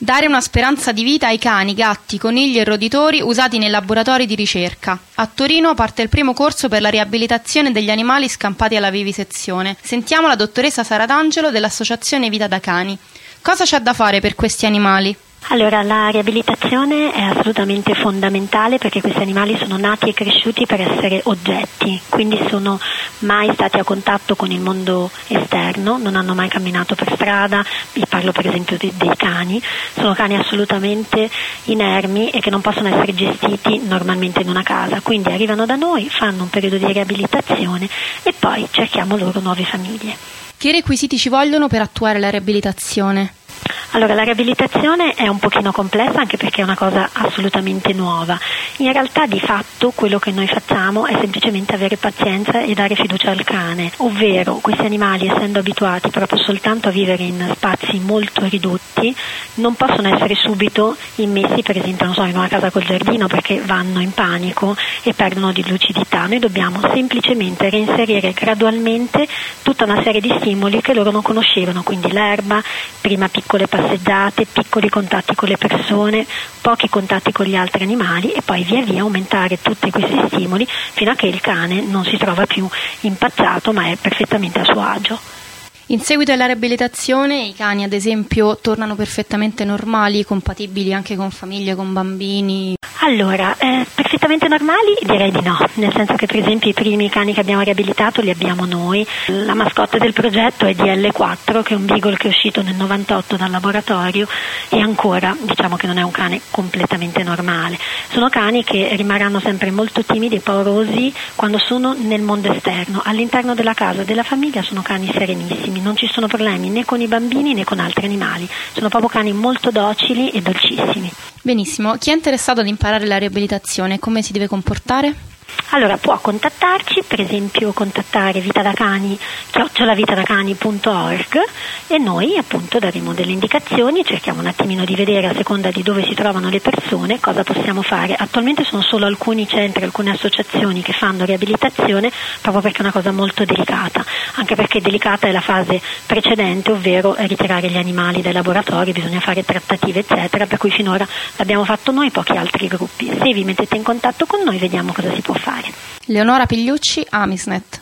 Dare una speranza di vita ai cani, gatti, conigli e roditori usati nei laboratori di ricerca. A Torino parte il primo corso per la riabilitazione degli animali scampati alla vivisezione. Sentiamo la dottoressa Sara D'Angelo dell'Associazione Vita da Cani. Cosa c'è da fare per questi animali? Allora, la riabilitazione è assolutamente fondamentale perché questi animali sono nati e cresciuti per essere oggetti, quindi sono mai stati a contatto con il mondo esterno, non hanno mai camminato per strada, vi parlo per esempio dei cani, sono cani assolutamente inermi e che non possono essere gestiti normalmente in una casa, quindi arrivano da noi, fanno un periodo di riabilitazione e poi cerchiamo loro nuove famiglie. Che requisiti ci vogliono per attuare la riabilitazione? Allora, la riabilitazione è un pochino complessa anche perché è una cosa assolutamente nuova. In realtà di fatto quello che noi facciamo è semplicemente avere pazienza e dare fiducia al cane, ovvero questi animali, essendo abituati proprio soltanto a vivere in spazi molto ridotti, non possono essere subito immessi per esempio in una casa col giardino perché vanno in panico e perdono di lucidità. Noi dobbiamo semplicemente reinserire gradualmente tutta una serie di stimoli che loro non conoscevano, quindi l'erba, prima piccole passeggiate, piccoli contatti con le persone, pochi contatti con gli altri animali e poi via via aumentare tutti questi stimoli fino a che il cane non si trova più impacciato ma è perfettamente a suo agio. In seguito alla riabilitazione i cani ad esempio tornano perfettamente normali, compatibili anche con famiglie, con bambini? Allora, perfettamente normali direi di no, nel senso che per esempio i primi cani che abbiamo riabilitato li abbiamo noi. La mascotte del progetto è DL4, che è un beagle che è uscito nel 98 dal laboratorio e ancora diciamo che non è un cane completamente normale. Sono cani che rimarranno sempre molto timidi e paurosi quando sono nel mondo esterno. All'interno della casa, della famiglia sono cani serenissimi, non ci sono problemi né con i bambini né con altri animali, sono proprio cani molto docili e dolcissimi. Benissimo, chi è interessato ad imparare la riabilitazione, come si deve comportare? Allora può contattarci, per esempio contattare vitadacani @vitadacani.org e noi appunto daremo delle indicazioni, cerchiamo un attimino di vedere a seconda di dove si trovano le persone cosa possiamo fare. Attualmente sono solo alcuni centri, alcune associazioni che fanno riabilitazione proprio perché è una cosa molto delicata, anche perché delicata è la fase precedente, ovvero ritirare gli animali dai laboratori, bisogna fare trattative eccetera, per cui finora l'abbiamo fatto noi e pochi altri gruppi. Se vi mettete in contatto con noi vediamo cosa si può fare. Leonora Pigliucci, Amisnet.